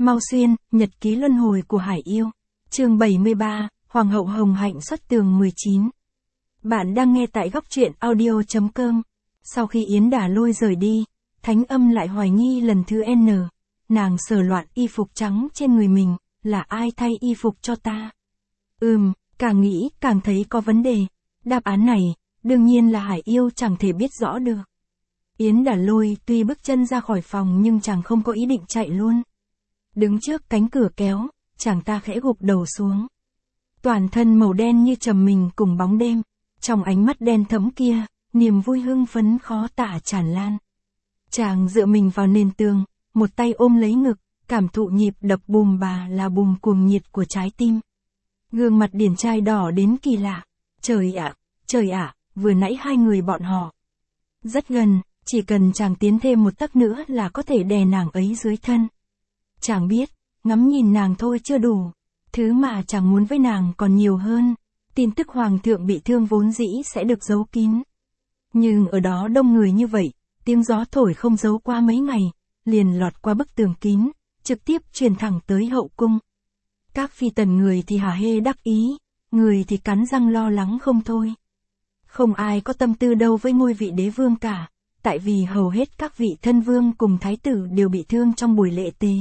Mau Xuyên, nhật ký luân hồi của Hải Yêu. Chương 73, Hoàng hậu Hồng Hạnh xuất tường 19. Bạn đang nghe tại góc truyện audio.com. Sau khi Yến Đả Lôi rời đi, Thánh Âm lại hoài nghi lần thứ N. Nàng sờ loạn y phục trắng trên người mình, là ai thay y phục cho ta? Càng nghĩ càng thấy có vấn đề. Đáp án này, đương nhiên là Hải Yêu chẳng thể biết rõ được. Yến Đả Lôi tuy bước chân ra khỏi phòng nhưng chàng không có ý định chạy luôn. Đứng trước cánh cửa kéo, chàng ta khẽ gục đầu xuống. Toàn thân màu đen như trầm mình cùng bóng đêm, trong ánh mắt đen thẫm kia, niềm vui hưng phấn khó tả tràn lan. Chàng dựa mình vào nền tường, một tay ôm lấy ngực, cảm thụ nhịp đập bùm bà là bùm cuồng nhiệt của trái tim. Gương mặt điển trai đỏ đến kỳ lạ. Trời ạ, vừa nãy hai người bọn họ rất gần, chỉ cần chàng tiến thêm một tấc nữa là có thể đè nàng ấy dưới thân. Chàng biết, ngắm nhìn nàng thôi chưa đủ. Thứ mà chàng muốn với nàng còn nhiều hơn. Tin tức hoàng thượng bị thương vốn dĩ sẽ được giấu kín. Nhưng ở đó đông người như vậy, tiếng gió thổi không giấu qua mấy ngày, liền lọt qua bức tường kín, trực tiếp truyền thẳng tới hậu cung. Các phi tần người thì hả hê đắc ý, người thì cắn răng lo lắng không thôi. Không ai có tâm tư đâu với ngôi vị đế vương cả, tại vì hầu hết các vị thân vương cùng thái tử đều bị thương trong buổi lễ tế.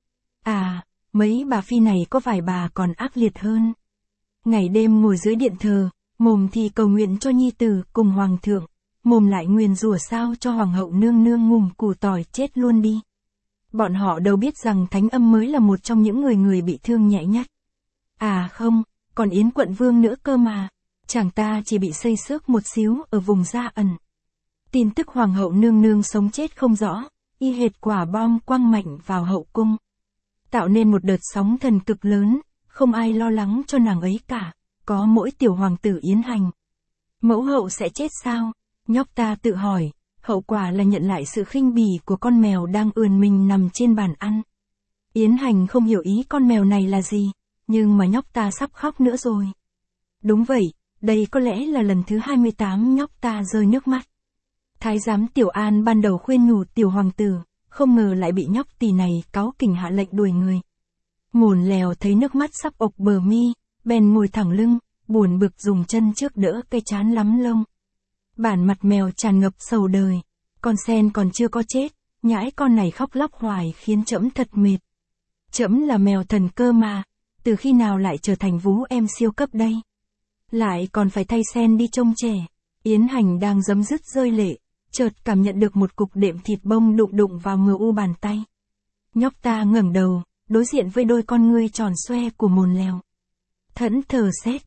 Mấy bà phi này có vài bà còn ác liệt hơn. Ngày đêm ngồi dưới điện thờ, mồm thì cầu nguyện cho nhi tử cùng hoàng thượng, mồm lại nguyền rủa sao cho hoàng hậu nương nương ngùm củ tỏi chết luôn đi. Bọn họ đâu biết rằng Thánh Âm mới là một trong những người bị thương nhẹ nhất. Không, còn Yến quận vương nữa cơ mà. Chàng ta chỉ bị xây xước một xíu ở vùng da ẩn. Tin tức hoàng hậu nương nương sống chết không rõ, y hệt quả bom quăng mạnh vào hậu cung. Tạo nên một đợt sóng thần cực lớn, không ai lo lắng cho nàng ấy cả, có mỗi tiểu hoàng tử Yến Hành. Mẫu hậu sẽ chết sao? Nhóc ta tự hỏi, hậu quả là nhận lại sự khinh bỉ của con mèo đang ườn mình nằm trên bàn ăn. Yến Hành không hiểu ý con mèo này là gì, nhưng mà nhóc ta sắp khóc nữa rồi. Đúng vậy, đây có lẽ là lần thứ 28 nhóc ta rơi nước mắt. Thái giám Tiểu An ban đầu khuyên nhủ tiểu hoàng tử, không ngờ lại bị nhóc tỳ này cáu kỉnh hạ lệnh đuổi người. Mồn lèo thấy nước mắt sắp ộc bờ mi, bèn ngồi thẳng lưng, buồn bực dùng chân trước đỡ cái trán lắm lông. Bản mặt mèo tràn ngập sầu đời, con sen còn chưa có chết, nhãi con này khóc lóc hoài khiến trẫm thật mệt. Trẫm là mèo thần cơ mà, từ khi nào lại trở thành vú em siêu cấp đây? Lại còn phải thay sen đi trông trẻ. Yến Hành đang giấm dứt rơi lệ, chợt cảm nhận được một cục đệm thịt bông đụng vào mu bàn tay. Nhóc ta ngẩng đầu, đối diện với đôi con ngươi tròn xoe của mồn lèo. Thẫn thờ xét,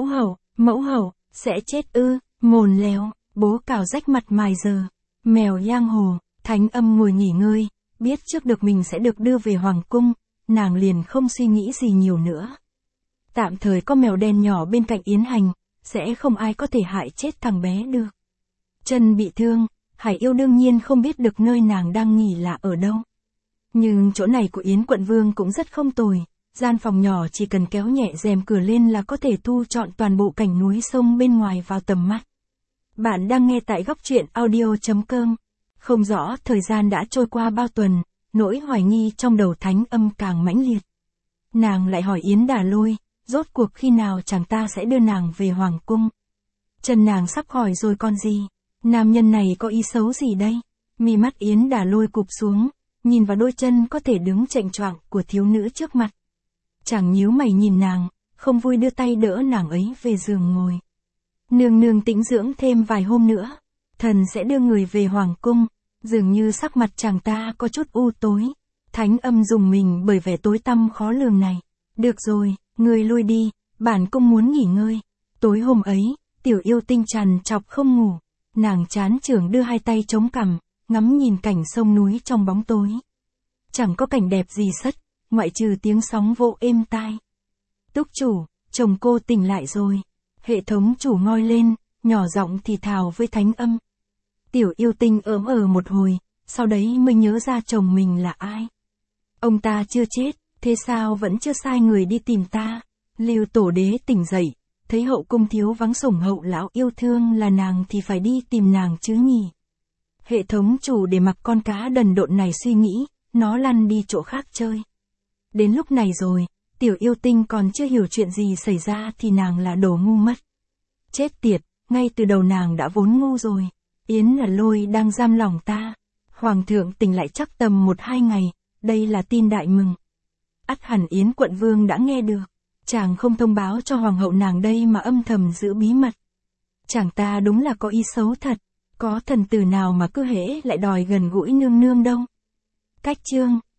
mẫu hậu, sẽ chết ư? Mồn lèo, bố cào rách mặt mài giờ. Mèo giang hồ. Thánh Âm ngồi nghỉ ngơi, biết trước được mình sẽ được đưa về hoàng cung, nàng liền không suy nghĩ gì nhiều nữa. Tạm thời có mèo đen nhỏ bên cạnh Yến Hành, sẽ không ai có thể hại chết thằng bé được. Chân bị thương, Hải Yêu đương nhiên không biết được nơi nàng đang nghỉ là ở đâu. Nhưng chỗ này của Yến quận vương cũng rất không tồi, gian phòng nhỏ chỉ cần kéo nhẹ rèm cửa lên là có thể thu trọn toàn bộ cảnh núi sông bên ngoài vào tầm mắt. Bạn đang nghe tại góc truyện audio.com. Không rõ thời gian đã trôi qua bao tuần, nỗi hoài nghi trong đầu Thánh Âm càng mãnh liệt. Nàng lại hỏi Yến Đả Lôi, rốt cuộc khi nào chàng ta sẽ đưa nàng về hoàng cung. Chân nàng sắp khỏi rồi còn gì, nam nhân này có ý xấu gì đây? Mi mắt Yến Đả Lôi cụp xuống, nhìn vào đôi chân có thể đứng chệch choạng của thiếu nữ trước mặt. Chàng nhíu mày nhìn nàng, không vui đưa tay đỡ nàng ấy về giường ngồi. Nương tĩnh dưỡng thêm vài hôm nữa, thần sẽ đưa người về hoàng cung. Dường như sắc mặt chàng ta có chút u tối. Thánh Âm dùng mình bởi vẻ tối tăm khó lường này. Được rồi, ngươi lui đi, bản cung muốn nghỉ ngơi. Tối hôm ấy, Tiểu Yêu Tinh trằn trọc không ngủ. Nàng chán chường đưa hai tay chống cằm, ngắm nhìn cảnh sông núi trong bóng tối. Chẳng có cảnh đẹp gì sất, ngoại trừ tiếng sóng vỗ êm tai. Túc chủ, chồng cô tỉnh lại rồi. Hệ thống chủ ngoi lên, nhỏ giọng thì thào với Thánh Âm. Tiểu Yêu Tinh ớm một hồi, sau đấy mới nhớ ra chồng mình là ai. Ông ta chưa chết, thế sao vẫn chưa sai người đi tìm ta? Lưu Tổ Đế tỉnh dậy, thấy hậu cung thiếu vắng sủng hậu lão yêu thương là nàng thì phải đi tìm nàng chứ nhỉ. Hệ thống chủ để mặc con cá đần độn này suy nghĩ, nó lăn đi chỗ khác chơi. Đến lúc này rồi, tiểu yêu tinh còn chưa hiểu chuyện gì xảy ra thì nàng là đồ ngu mất. Chết tiệt, ngay từ đầu nàng đã vốn ngu rồi. Yến là Lôi đang giam lòng ta. Hoàng thượng tỉnh lại chắc tầm 1-2 ngày, đây là tin đại mừng. Ắt hẳn Yến quận vương đã nghe được. Chàng không thông báo cho hoàng hậu nàng đây mà âm thầm giữ bí mật. Chàng ta đúng là có ý xấu thật. Có thần tử nào mà cứ hễ lại đòi gần gũi nương nương đâu. Cách chương